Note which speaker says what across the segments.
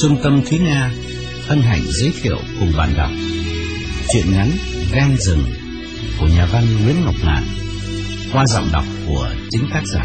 Speaker 1: Trung tâm Thúy Nga hân hạnh giới thiệu cùng bạn đọc truyện ngắn Gan Rừng của nhà văn Nguyễn Ngọc Ngạn qua giọng đọc của chính tác giả.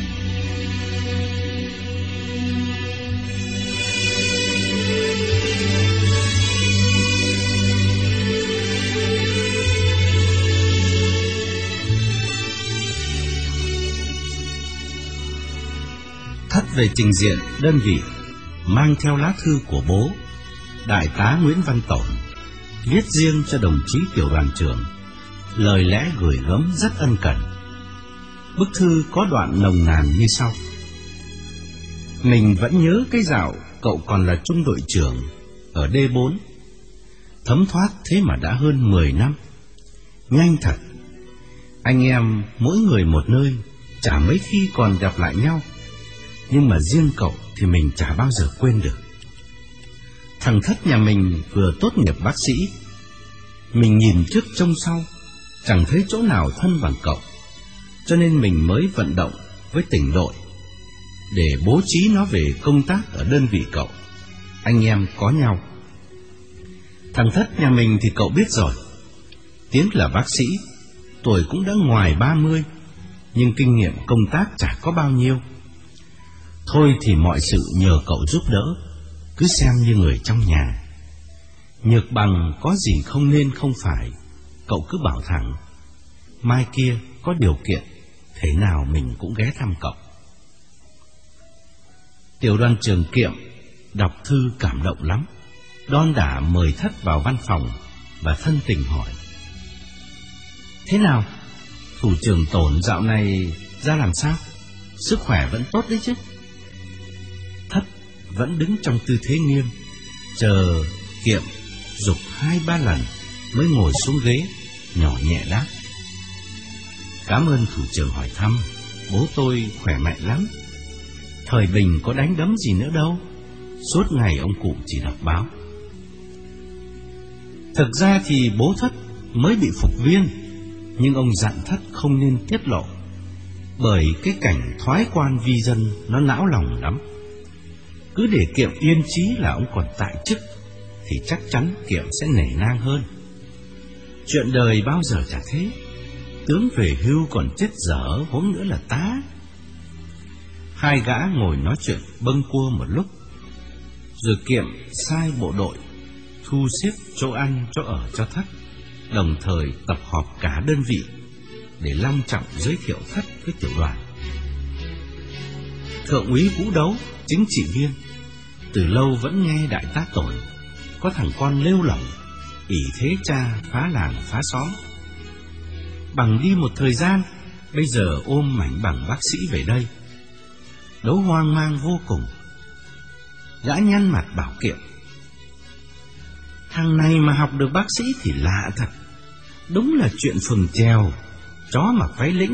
Speaker 1: Thất về trình diện đơn vị mang theo lá thư của bố, Đại tá Nguyễn Văn Tổn, viết riêng cho đồng chí tiểu đoàn trưởng, lời lẽ gửi gắm rất ân cần. Bức thư có đoạn nồng nàn như sau: Mình vẫn nhớ cái dạo cậu còn là trung đội trưởng ở D4. Thấm thoát thế mà đã hơn 10 năm. Nhanh thật. Anh em mỗi người một nơi, chả mấy khi còn gặp lại nhau. Nhưng mà riêng cậu thì mình chả bao giờ quên được. Thằng Thất nhà mình vừa tốt nghiệp bác sĩ. Mình nhìn trước trông sau, chẳng thấy chỗ nào thân bằng cậu. Cho nên mình mới vận động với tỉnh đội để bố trí nó về công tác ở đơn vị cậu. Anh em có nhau. Thằng Thất nhà mình thì cậu biết rồi. Tiếng là bác sĩ, tuổi cũng đã ngoài 30, nhưng kinh nghiệm công tác chả có bao nhiêu. Thôi thì mọi sự nhờ cậu giúp đỡ, cứ xem như người trong nhà. Nhược bằng có gì không nên không phải, cậu cứ bảo thẳng. Mai kia có điều kiện, thế nào mình cũng ghé thăm cậu. Tiểu đoàn trưởng Kiệm đọc thư cảm động lắm, đon đả mời Thất vào văn phòng và thân tình hỏi: Thế nào, thủ trưởng Tổn dạo này ra làm sao? Sức khỏe vẫn tốt đấy chứ? Thất vẫn đứng trong tư thế nghiêm, chờ Kiệm giục 2-3 lần mới ngồi xuống ghế, nhỏ nhẹ đáp: Cảm ơn thủ trưởng hỏi thăm, bố tôi khỏe mạnh lắm. Thời bình có đánh đấm gì nữa đâu, suốt ngày ông cụ chỉ đọc báo. Thực ra thì bố Thất mới bị phục viên, nhưng ông dặn Thất không nên tiết lộ, bởi cái cảnh thoái quan vi dân nó não lòng lắm. Cứ để Kiệm yên chí là ông còn tại chức, thì chắc chắn Kiệm sẽ nể nang hơn. Chuyện đời bao giờ chả thế, tướng về hưu còn chết dở, huống nữa là tá. Hai gã ngồi nói chuyện bâng quơ một lúc, rồi Kiệm sai bộ đội thu xếp chỗ ăn chỗ ở cho Thất, đồng thời tập họp cả đơn vị để long trọng giới thiệu Thất với tiểu đoàn. Thượng úy Vũ Đấu, chính trị viên, từ lâu vẫn nghe đại tá Tổn có thằng con lêu lỏng, ỷ thế cha phá làng phá xóm. Bằng đi một thời gian, bây giờ ôm mảnh bằng bác sĩ về đây. Đấu hoang mang vô cùng. Gã nhăn mặt bảo Kiệm: Thằng này mà học được bác sĩ thì lạ thật. Đúng là chuyện phường trèo, chó mặc váy lĩnh.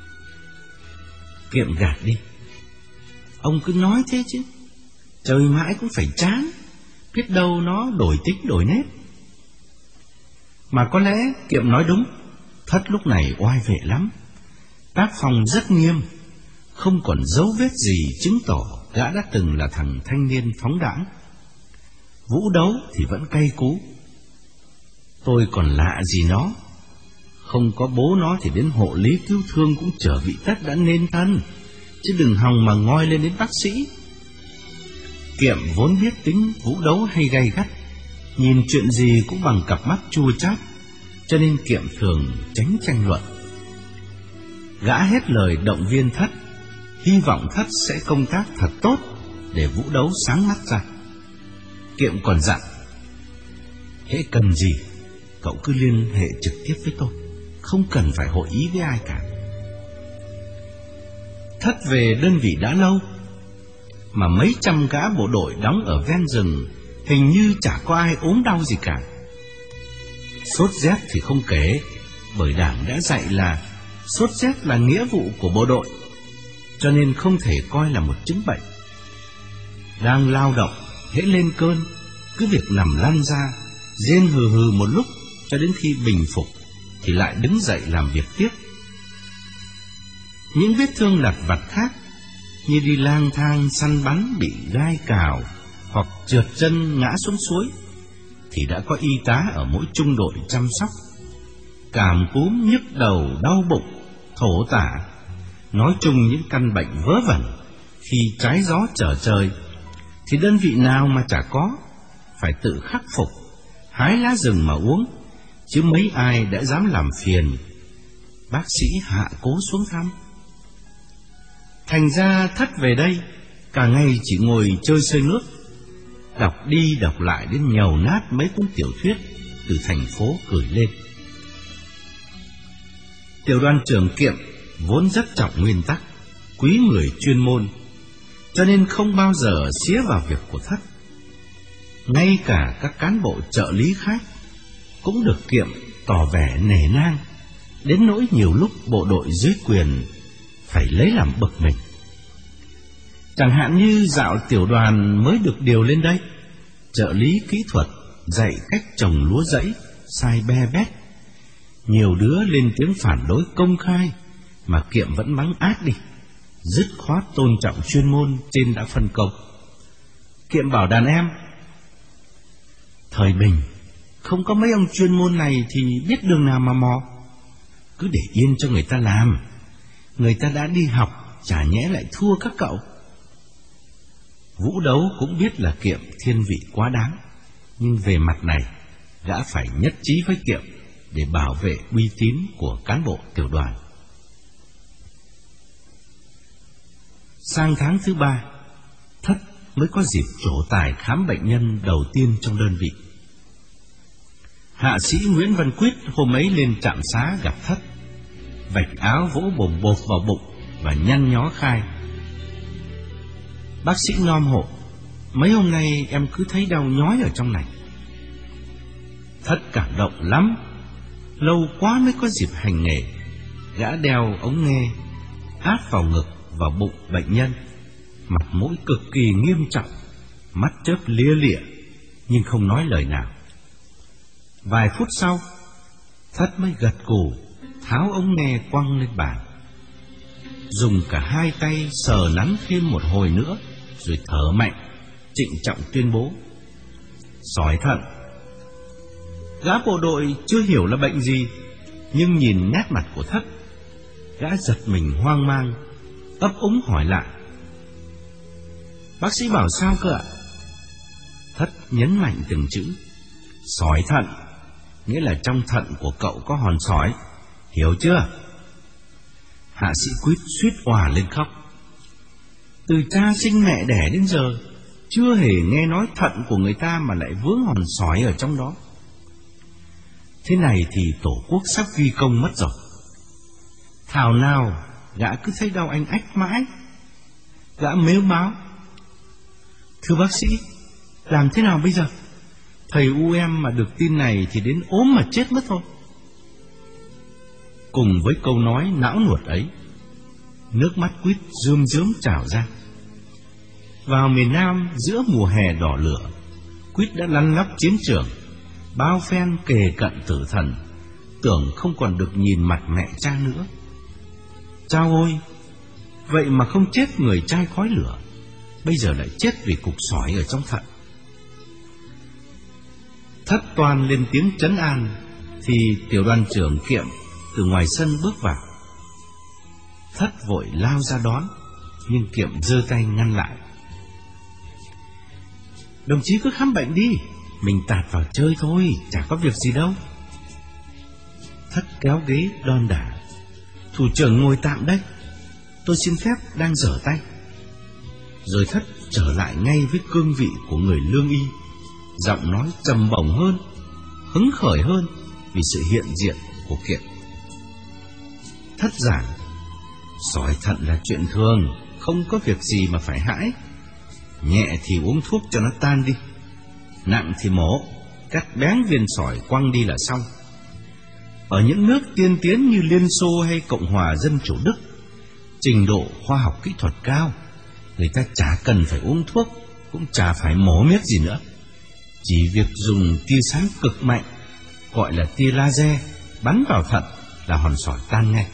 Speaker 1: Kiệm gạt đi: Ông cứ nói thế chứ, trời mãi cũng phải chán, biết đâu nó đổi tính đổi nét. Mà có lẽ Kiệm nói đúng. Thất lúc này oai vệ lắm, tác phong rất nghiêm, không còn dấu vết gì chứng tỏ gã đã từng là thằng thanh niên phóng đãng. Vũ Đấu thì vẫn cay cú: Tôi còn lạ gì nó, không có bố nó thì đến hộ lý cứu thương cũng trở vị Tất đã nên thân, chứ đừng hòng mà ngoi lên đến bác sĩ. Kiệm vốn biết tính Vũ Đấu hay gay gắt, nhìn chuyện gì cũng bằng cặp mắt chua chát, cho nên Kiệm thường tránh tranh luận. Gã hết lời động viên Thất, hy vọng Thất sẽ công tác thật tốt để Vũ Đấu sáng mắt ra. Kiệm còn dặn: Hễ cần gì, cậu cứ liên hệ trực tiếp với tôi, không cần phải hội ý với ai cả. Thất về đơn vị đã lâu, mà mấy trăm gã bộ đội đóng ở ven rừng hình như chả có ai ốm đau gì cả. Sốt rét thì không kể, bởi Đảng đã dạy là sốt rét là nghĩa vụ của bộ đội, cho nên không thể coi là một chứng bệnh. Đang lao động, hễ lên cơn, cứ việc nằm lăn ra, rên hừ hừ một lúc cho đến khi bình phục thì lại đứng dậy làm việc tiếp. Những vết thương lặt vặt khác như đi lang thang săn bắn bị gai cào hoặc trượt chân ngã xuống suối thì đã có y tá ở mỗi trung đội chăm sóc. Cảm cúm, nhức đầu, đau bụng, thổ tả, nói chung những căn bệnh vớ vẩn khi trái gió trở trời thì đơn vị nào mà chả có, phải tự khắc phục, hái lá rừng mà uống, chứ mấy ai đã dám làm phiền. Bác sĩ hạ cố xuống thăm. Thành ra Thất về đây cả ngày chỉ ngồi chơi xơi nước, đọc đi đọc lại đến nhầu nát mấy cuốn tiểu thuyết từ thành phố gửi lên. Tiểu đoàn trưởng Kiệm vốn rất trọng nguyên tắc, quý người chuyên môn, cho nên không bao giờ xía vào việc của Thất. Ngay cả các cán bộ trợ lý khác cũng được Kiệm tỏ vẻ nể nang, đến nỗi nhiều lúc bộ đội dưới quyền phải lấy làm bực mình. Chẳng hạn như dạo tiểu đoàn mới được điều lên đây, trợ lý kỹ thuật dạy cách trồng lúa rẫy sai be bét, nhiều đứa lên tiếng phản đối công khai mà Kiệm vẫn mắng át đi, dứt khoát tôn trọng chuyên môn trên đã phân công. Kiệm bảo đàn em: thời bình không có mấy ông chuyên môn này thì biết đường nào mà mò, cứ để yên cho người ta làm, người ta đã đi học, chả nhẽ lại thua các cậu. Vũ Đấu cũng biết là Kiệm thiên vị quá đáng, nhưng về mặt này gã phải nhất trí với Kiệm để bảo vệ uy tín của cán bộ tiểu đoàn. Sang tháng thứ 3, Thất mới có dịp trổ tài khám bệnh nhân đầu tiên trong đơn vị. Hạ sĩ Nguyễn Văn Quyết hôm ấy lên trạm xá gặp Thất, vạch áo vỗ bồm bột vào bụng và nhăn nhó khai: bác sĩ nom hộ, mấy hôm nay em cứ thấy đau nhói ở trong này. Thất cảm động lắm, lâu quá mới có dịp hành nghề. Gã đeo ống nghe áp vào ngực, vào bụng bệnh nhân, mặt mũi cực kỳ nghiêm trọng, mắt chớp lia lịa nhưng không nói lời nào. Vài phút sau, Thất mới gật gù tháo ống nghe quăng lên bàn, dùng cả hai tay sờ nắn thêm một hồi nữa, rồi thở mạnh, trịnh trọng tuyên bố: sỏi thận. Gã bộ đội chưa hiểu là bệnh gì, nhưng nhìn nét mặt của Thất, gã giật mình hoang mang, ấp úng hỏi lại: bác sĩ bảo sao cơ ạ? Thất nhấn mạnh từng chữ: sỏi thận, nghĩa là trong thận của cậu có hòn sỏi, hiểu chưa? Hạ sĩ Quyết suýt òa lên khóc. Từ cha sinh mẹ đẻ đến giờ chưa hề nghe nói thận của người ta mà lại vướng hòn sỏi ở trong đó. Thế này thì Tổ quốc sắp ghi công mất rồi. Thảo nào gã cứ thấy đau anh ách mãi. Gã mếu máo: thưa bác sĩ, làm thế nào bây giờ? Thầy u em mà được tin này thì đến ốm mà chết mất thôi. Cùng với câu nói não nuột ấy, nước mắt Quyết rơm rớm trào ra. Vào miền Nam giữa mùa hè đỏ lửa, Quyết đã lăn lóc chiến trường, bao phen kề cận tử thần, tưởng không còn được nhìn mặt mẹ cha nữa. Chao ôi, vậy mà không chết người chai khói lửa, bây giờ lại chết vì cục sỏi ở trong thận. Thất toan lên tiếng trấn an thì tiểu đoàn trưởng Kiệm từ ngoài sân bước vào. Thất vội lao ra đón, nhưng Kiệm giơ tay ngăn lại: đồng chí cứ khám bệnh đi, mình tạt vào chơi thôi, chả có việc gì đâu. Thất kéo ghế đon đả: thủ trưởng ngồi tạm đây, tôi xin phép đang giở tay. Rồi Thất trở lại ngay với cương vị của người lương y, giọng nói trầm bổng hơn, hứng khởi hơn vì sự hiện diện của Kiệm. Thất giảng: sỏi thận là chuyện thường, không có việc gì mà phải hãi. Nhẹ thì uống thuốc cho nó tan đi, nặng thì mổ, cắt bén viên sỏi quăng đi là xong. Ở những nước tiên tiến như Liên Xô hay Cộng hòa Dân chủ Đức, trình độ khoa học kỹ thuật cao, người ta chả cần phải uống thuốc, cũng chả phải mổ miết gì nữa. Chỉ việc dùng tia sáng cực mạnh, gọi là tia laser, bắn vào thận là hòn sỏi tan ngay.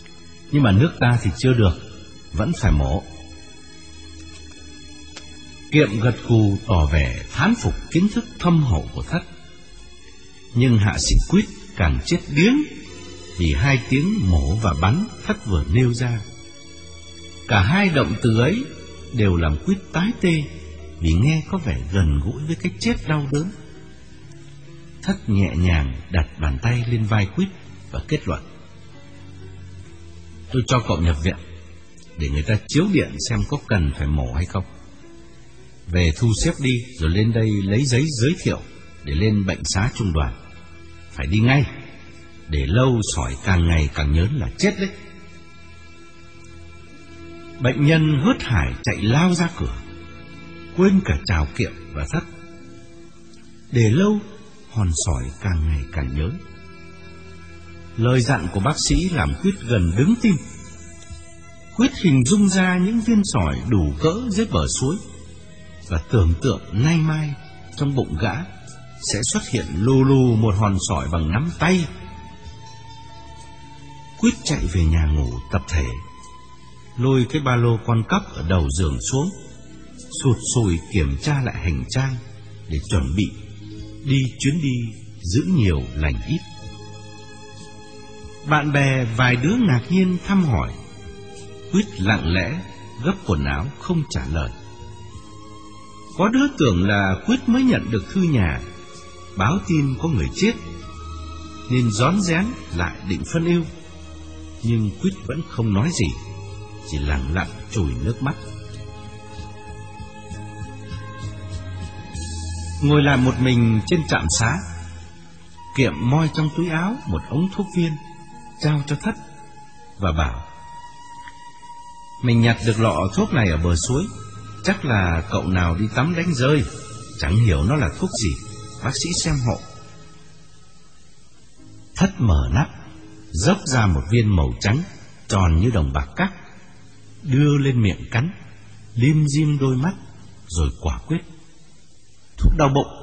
Speaker 1: Nhưng mà nước ta thì chưa được, vẫn phải mổ. Kiệm gật gù tỏ vẻ thán phục kiến thức thâm hậu của Thất. Nhưng hạ sĩ Quýt càng chết điếng vì hai tiếng mổ và bắn Thất vừa nêu ra. Cả hai động từ ấy đều làm Quýt tái tê vì nghe có vẻ gần gũi với cái chết đau đớn. Thất nhẹ nhàng đặt bàn tay lên vai Quýt và kết luận: tôi cho cậu nhập viện để người ta chiếu điện xem có cần phải mổ hay không. Về thu xếp đi rồi lên đây lấy giấy giới thiệu để lên bệnh xá trung đoàn. Phải đi ngay, để lâu sỏi càng ngày càng nhớn là chết đấy. Bệnh nhân hớt hải chạy lao ra cửa, quên cả chào Kiệm và Thất. Để lâu, hòn sỏi càng ngày càng nhớn. Lời dặn của bác sĩ làm Quýt gần đứng tim. Quýt hình dung ra những viên sỏi đủ cỡ dưới bờ suối và tưởng tượng nay mai trong bụng gã sẽ xuất hiện lù lù một hòn sỏi bằng nắm tay. Quýt chạy về nhà ngủ tập thể, lôi cái ba lô con cóc ở đầu giường xuống, sụt sùi kiểm tra lại hành trang để chuẩn bị đi chuyến đi giữ nhiều lành ít. Bạn bè vài đứa ngạc nhiên thăm hỏi. Quýt lặng lẽ gấp quần áo không trả lời. Có đứa tưởng là Quýt mới nhận được thư nhà báo tin có người chết nên rón rén lại định phân ưu. Nhưng Quýt vẫn không nói gì, chỉ lặng lặng chùi nước mắt. Ngồi lại một mình trên trạm xá, Kiệm moi trong túi áo một ống thuốc viên trao cho Thất và bảo: mình nhặt được lọ thuốc này ở bờ suối, chắc là cậu nào đi tắm đánh rơi, chẳng hiểu nó là thuốc gì, bác sĩ xem hộ. Thất mở nắp, dốc ra một viên màu trắng tròn như đồng bạc cắt, đưa lên miệng cắn, lim dim đôi mắt rồi quả quyết: thuốc đau bụng.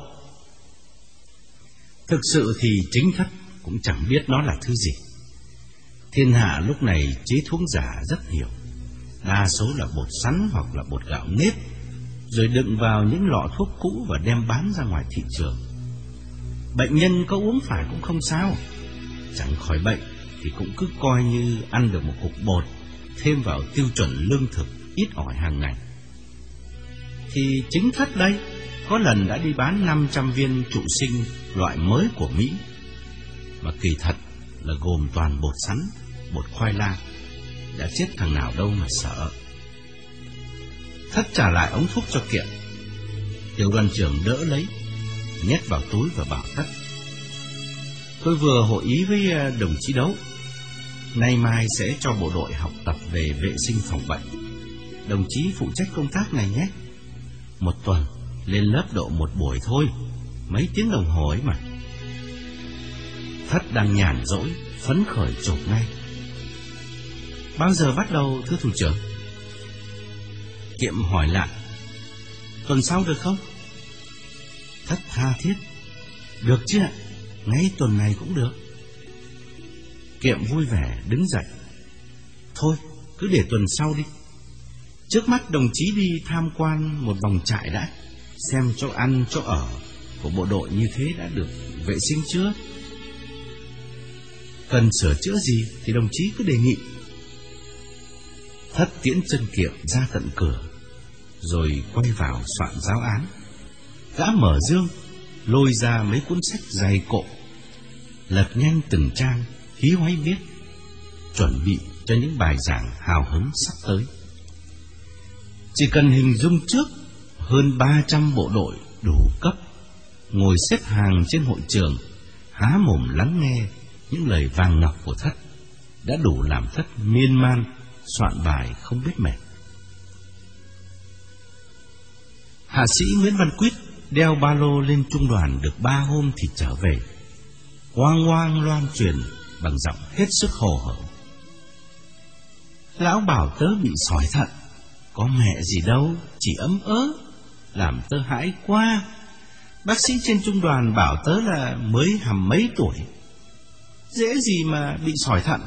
Speaker 1: Thực sự thì chính Thất cũng chẳng biết nó là thứ gì. Thiên hạ lúc này chế thuốc giả rất nhiều, đa số là bột sắn hoặc là bột gạo nếp, rồi đựng vào những lọ thuốc cũ và đem bán ra ngoài thị trường. Bệnh nhân có uống phải cũng không sao, chẳng khỏi bệnh thì cũng cứ coi như ăn được một cục bột thêm vào tiêu chuẩn lương thực ít ỏi hàng ngày. Thì chính Thất đây có lần đã đi bán 500 viên trụ sinh loại mới của Mỹ, mà kỳ thật là gồm toàn bột sắn, bột khoai lang. Đã chết thằng nào đâu mà sợ. Thất trả lại ống thuốc cho Kiệm. Tiểu đoàn trưởng đỡ lấy, nhét vào túi và bảo Thất: tôi vừa hội ý với đồng chí Đấu, nay mai sẽ cho bộ đội học tập về vệ sinh phòng bệnh. Đồng chí phụ trách công tác này nhé. Một tuần lên lớp độ một buổi thôi, mấy tiếng đồng hồ ấy mà. Thất đang nhàn rỗi, phấn khởi chộp ngay: bao giờ bắt đầu thưa thủ trưởng? Kiệm hỏi lại: tuần sau được không? Thất tha thiết: được chứ ạ, ngay tuần này cũng được. Kiệm vui vẻ đứng dậy: thôi cứ để tuần sau đi. Trước mắt đồng chí đi tham quan một vòng trại đã, xem chỗ ăn chỗ ở của bộ đội như thế đã được vệ sinh chưa. Cần sửa chữa gì thì đồng chí cứ đề nghị. Thất tiễn chân Kiệm ra tận cửa, rồi quay vào soạn giáo án. Gã mở dương, lôi ra mấy cuốn sách dày cộm, lật nhanh từng trang, hí hoáy viết, chuẩn bị cho những bài giảng hào hứng sắp tới. Chỉ cần hình dung trước, hơn 300 bộ đội đủ cấp ngồi xếp hàng trên hội trường, há mồm lắng nghe những lời vàng ngọc của Thất, đã đủ làm Thất miên man soạn bài không biết mệt. Hạ sĩ Nguyễn Văn Quýt đeo ba lô lên trung đoàn được 3 hôm thì trở về, oang oang loan truyền bằng giọng hết sức hồ hởi: lão bảo tớ bị sỏi thận, có mẹ gì đâu, chỉ ấm ớ, làm tớ hãi quá. Bác sĩ trên trung đoàn bảo tớ là mới hăm mấy tuổi, dễ gì mà bị sỏi thận.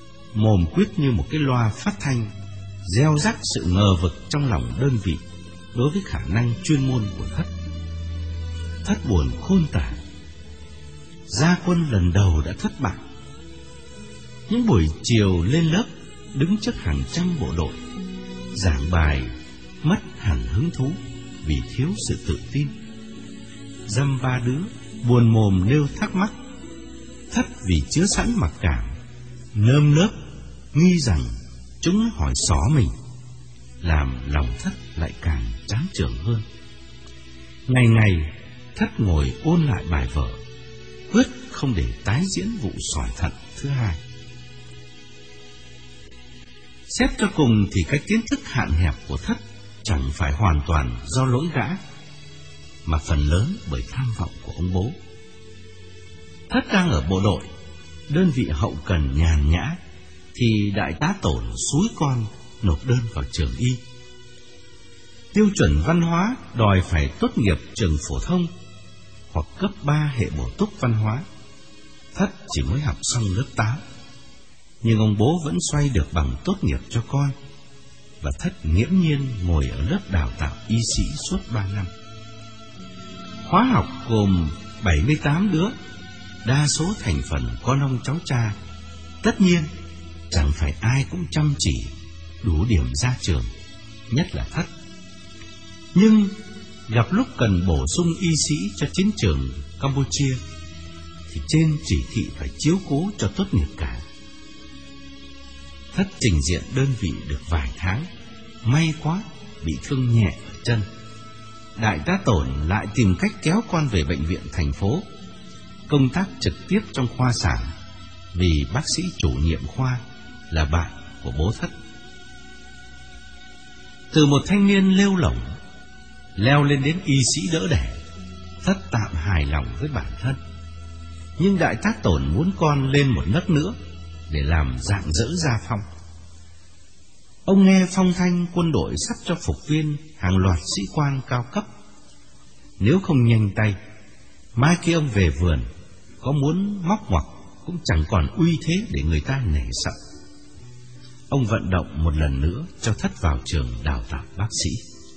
Speaker 1: Mồm Quýt như một cái loa phát thanh, gieo rắc sự ngờ vực trong lòng đơn vị, đối với khả năng chuyên môn của Thất. Thất buồn khôn tả. Ra quân lần đầu đã thất bại. Những buổi chiều lên lớp, đứng trước hàng trăm bộ đội, giảng bài mất hẳn hứng thú vì thiếu sự tự tin. Dăm ba đứa buồn mồm nêu thắc mắc. Thất vì chứa sẵn mặc cảm, nơm nớp nghi rằng chúng hỏi xó mình, làm lòng Thất lại càng tráng trưởng hơn. Ngày ngày Thất ngồi ôn lại bài vở, quyết không để tái diễn vụ sỏi thận thứ hai. Xét cho cùng thì cái kiến thức hạn hẹp của Thất chẳng phải hoàn toàn do lỗi gã, mà phần lớn bởi tham vọng của ông bố. Thất đang ở bộ đội, đơn vị hậu cần nhàn nhã, thì đại tá Tổn xúi con nộp đơn vào trường y. Tiêu chuẩn văn hóa đòi phải tốt nghiệp trường phổ thông hoặc cấp 3 hệ bổ túc văn hóa. Thất chỉ mới học xong lớp 8, nhưng ông bố vẫn xoay được bằng tốt nghiệp cho con, và Thất nghiễm nhiên ngồi ở lớp đào tạo y sĩ suốt 3 năm. Khóa học gồm 78 đứa, đa số thành phần con ông cháu cha. Tất nhiên, chẳng phải ai cũng chăm chỉ, đủ điểm ra trường, nhất là Thất. Nhưng gặp lúc cần bổ sung y sĩ cho chiến trường Campuchia, thì trên chỉ thị phải chiếu cố cho tốt nghiệp cả. Thất trình diện đơn vị được vài tháng, may quá bị thương nhẹ ở chân. Đại tá Tổn lại tìm cách kéo con về bệnh viện thành phố, công tác trực tiếp trong khoa sản, vì bác sĩ chủ nhiệm khoa là bạn của bố Thất. Từ một thanh niên lêu lỏng leo lên đến y sĩ đỡ đẻ, Thất tạm hài lòng với bản thân. Nhưng đại tá Tổn muốn con lên một nấc nữa để làm rạng rỡ gia phong. Ông nghe phong thanh quân đội sắp cho phục viên hàng loạt sĩ quan cao cấp. Nếu không nhanh tay, mai kia ông về vườn, có muốn móc ngoặc cũng chẳng còn uy thế để người ta nể sợ. Ông vận động một lần nữa cho Thất vào trường đào tạo bác sĩ.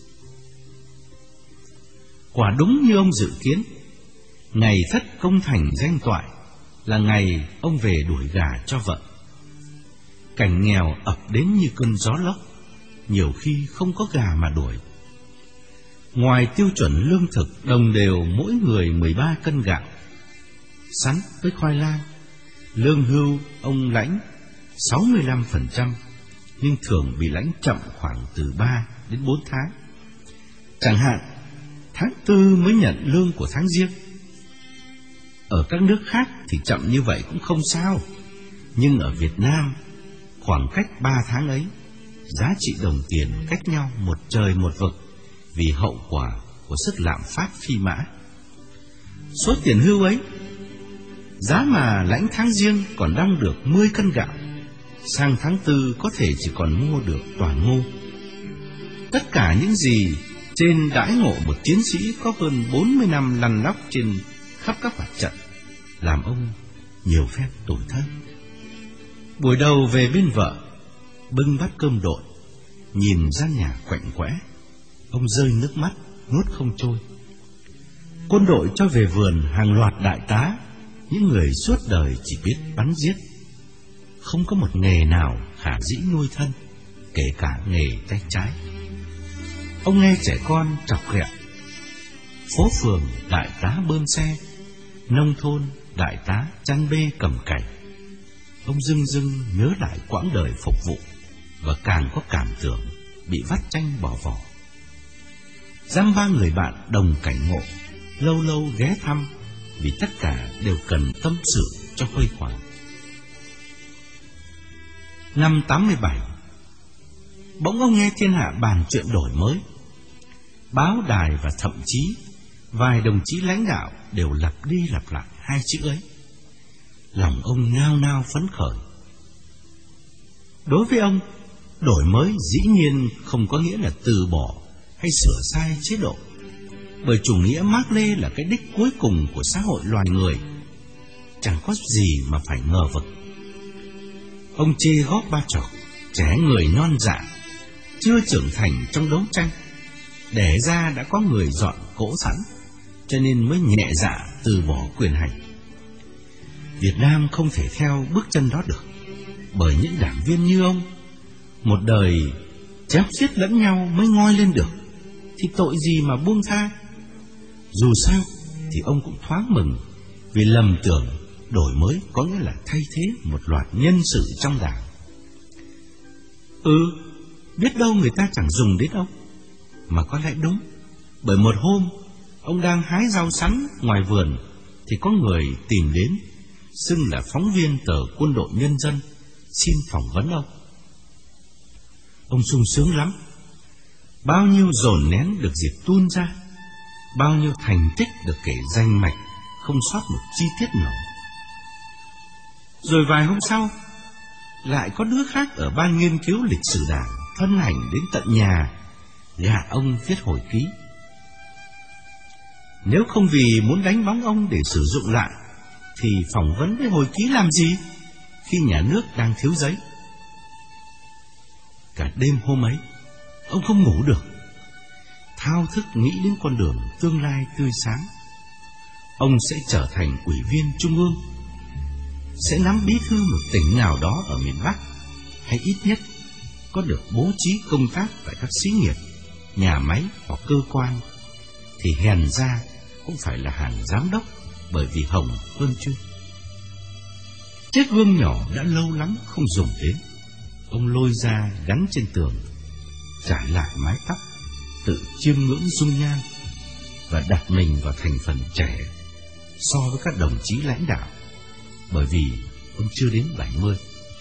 Speaker 1: Quả đúng như ông dự kiến, ngày Thất công thành danh toại là ngày ông về đuổi gà cho vợ. Cảnh nghèo ập đến như cơn gió lốc, nhiều khi không có gà mà đuổi. Ngoài tiêu chuẩn lương thực đồng đều mỗi người 13 cân gạo, sắn với khoai lang, lương hưu ông lãnh 65%, nhưng thường bị lãnh chậm khoảng từ 3 đến 4 tháng. Chẳng hạn, tháng 4 mới nhận lương của tháng Giêng. Ở các nước khác thì chậm như vậy cũng không sao, nhưng ở Việt Nam, khoảng cách 3 tháng ấy, giá trị đồng tiền cách nhau một trời một vực vì hậu quả của sức lạm phát phi mã. Số tiền hưu ấy, giá mà lãnh tháng Giêng còn đong được 10 cân gạo, sang tháng 4 có thể chỉ còn mua được toàn ngô. Tất cả những gì trên đãi ngộ một chiến sĩ có hơn 40 năm lăn lóc trên khắp các mặt trận, làm ông nhiều phen tủi thân. Buổi đầu về bên vợ, bưng bát cơm đội, nhìn gian nhà quạnh quẽ, ông rơi nước mắt nuốt không trôi. Quân đội cho về vườn hàng loạt đại tá, những người suốt đời chỉ biết bắn giết, không có một nghề nào khả dĩ nuôi thân, kể cả nghề tay trái. Ông nghe trẻ con chọc ghẹo, phố phường đại tá bơm xe, nông thôn đại tá chăn bê cầm cày. Ông dưng dưng nhớ lại quãng đời phục vụ, và càng có cảm tưởng bị vắt chanh bỏ vỏ. Dăm ba người bạn đồng cảnh ngộ, lâu lâu ghé thăm, vì tất cả đều cần tâm sự cho khuây khỏa. Năm 87, bỗng ông nghe thiên hạ bàn chuyện đổi mới. Báo đài và thậm chí vài đồng chí lãnh đạo đều lặp đi lặp lại hai chữ ấy. Lòng ông nao nao phấn khởi. Đối với ông, đổi mới dĩ nhiên không có nghĩa là từ bỏ hay sửa sai chế độ, bởi chủ nghĩa Mác Lê là cái đích cuối cùng của xã hội loài người, chẳng có gì mà phải ngờ vực. Ông chê Gorbachev, trẻ người non dạ, chưa trưởng thành trong đấu tranh, Đẻ ra đã có người dọn cỗ sẵn, cho nên mới nhẹ dạ từ bỏ quyền hành. Việt Nam không thể theo bước chân đó được, bởi những đảng viên như ông, một đời chém giết lẫn nhau mới ngoi lên được, thì tội gì mà buông tha. Dù sao thì ông cũng thoáng mừng, vì lầm tưởng đổi mới có nghĩa là thay thế một loạt nhân sự trong đảng. Biết đâu người ta chẳng dùng đến ông. Mà có lẽ đúng, bởi một hôm ông đang hái rau sắn ngoài vườn thì có người tìm đến, xưng là phóng viên tờ Quân đội Nhân dân, xin phỏng vấn ông. Ông sung sướng lắm. Bao nhiêu dồn nén được dịp tuôn ra, bao nhiêu thành tích được kể danh mạch, không sót một chi tiết nào. Rồi vài hôm sau, lại có đứa khác ở ban nghiên cứu lịch sử đảng thân hành đến tận nhà gạ ông viết hồi ký. Nếu không vì muốn đánh bóng ông để sử dụng lại, thì phỏng vấn với hồi ký làm gì khi nhà nước đang thiếu giấy. Cả đêm hôm ấy, ông không ngủ được, thao thức nghĩ đến con đường tương lai tươi sáng. Ông sẽ trở thành ủy viên trung ương, sẽ nắm bí thư một tỉnh nào đó ở miền Bắc, hay ít nhất có được bố trí công tác tại các xí nghiệp, nhà máy hoặc cơ quan, thì hèn ra cũng phải là hàng giám đốc, bởi vì hồng hơn chuyên. Chiếc gương nhỏ đã lâu lắm không dùng đến, ông lôi ra gắn trên tường, trải lại mái tóc, tự chiêm ngưỡng dung nhan và đặt mình vào thành phần trẻ so với các đồng chí lãnh đạo, bởi vì ông chưa đến 70.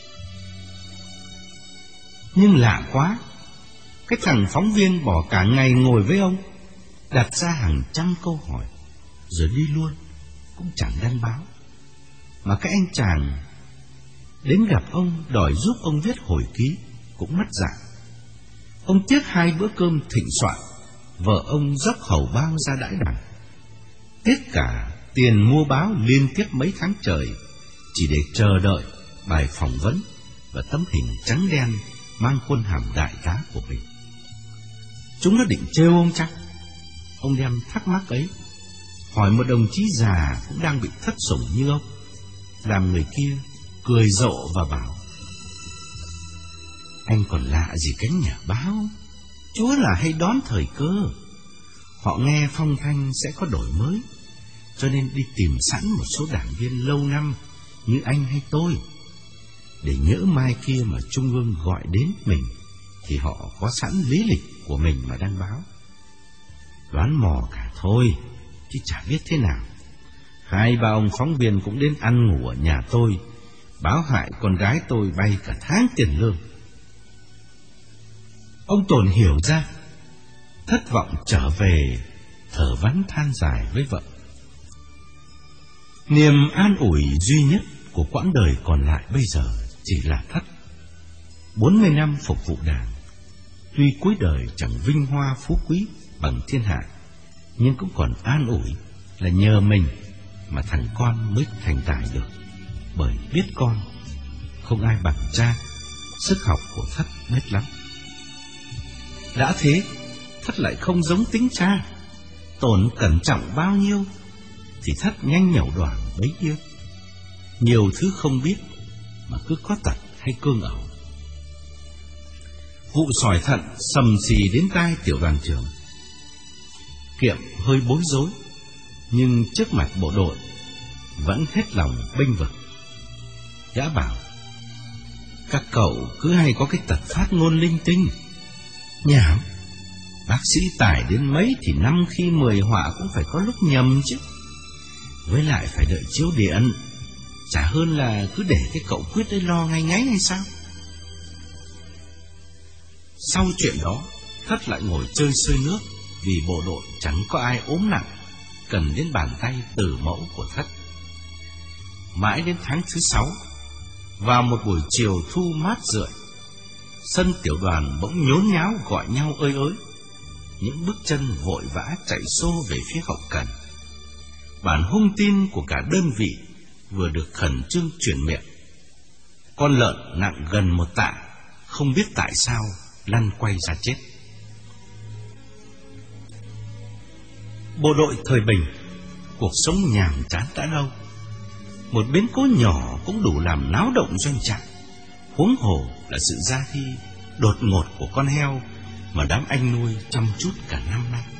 Speaker 1: Nhưng lạ quá, cái thằng phóng viên bỏ cả ngày ngồi với ông, đặt ra hàng trăm câu hỏi, rồi đi luôn, cũng chẳng đăng báo. Mà cái anh chàng đến gặp ông đòi giúp ông viết hồi ký cũng mất dạng. Ông tiếc 2 bữa cơm thịnh soạn, vợ ông dốc hầu bao ra đãi đằng, tiếc cả tiền mua báo liên tiếp mấy tháng trời, chỉ để chờ đợi bài phỏng vấn và tấm hình trắng đen mang khuôn hàm đại tá của mình. Chúng nó định trêu ông chắc. Ông đem thắc mắc ấy hỏi một đồng chí già cũng đang bị thất sủng như ông, làm người kia cười rộ và bảo: anh còn lạ gì cánh nhà báo, chúa là hay đón thời cơ. Họ nghe phong thanh sẽ có đổi mới, cho nên đi tìm sẵn một số đảng viên lâu năm như anh hay tôi, để nhỡ mai kia mà Trung ương gọi đến mình thì họ có sẵn lý lịch của mình mà đăng báo. Đoán mò cả thôi, chứ chả biết thế nào. 2-3 ông phóng viên cũng đến ăn ngủ ở nhà tôi, báo hại con gái tôi bay cả tháng tiền lương. Ông Tồn hiểu ra, thất vọng trở về, thở vắn than dài với vợ. Niềm an ủi duy nhất của quãng đời còn lại bây giờ chỉ là Thất. 40 năm phục vụ đảng, tuy cuối đời chẳng vinh hoa phú quý bằng thiên hạ, nhưng cũng còn an ủi là nhờ mình mà thằng con mới thành tài được. Bởi biết con, không ai bằng cha, sức học của Thất biết lắm. Đã thế, Thất lại không giống tính cha. Tồn cẩn trọng bao nhiêu thì Thất nhanh nhẩu đoảng bấy nhiêu. Nhiều thứ không biết mà cứ có tật hay cương ẩu. Vụ sỏi thận sầm xì đến tai tiểu đoàn trưởng. Kiệm hơi bối rối, nhưng trước mặt bộ đội vẫn hết lòng bênh vực. Gã bảo: các cậu cứ hay có cái tật phát ngôn linh tinh. Nhảm, bác sĩ tải đến mấy thì 5 khi 10 họa cũng phải có lúc nhầm chứ. Với lại phải đợi chiếu điện, chả hơn là cứ để cái cậu Quyết ấy lo ngay ngáy hay sao. Sau chuyện đó, Thất lại ngồi chơi sơi nước, vì bộ đội chẳng có ai ốm nặng cần đến bàn tay tử mẫu của Thất. Mãi đến tháng thứ 6, vào một buổi chiều thu mát rượi, sân tiểu đoàn bỗng nhốn nháo gọi nhau ơi ới. Những bước chân vội vã chạy xô về phía hậu cần. Bản hung tin của cả đơn vị vừa được khẩn trương truyền miệng. Con lợn nặng gần 1 tạ, không biết tại sao lăn quay ra chết. Bộ đội thời Bình, cuộc sống nhàm chán đã lâu. Một biến cố nhỏ cũng đủ làm náo động doanh trại, huống hồ là sự ra đi đột ngột của con heo mà đám anh nuôi chăm chút cả năm nay.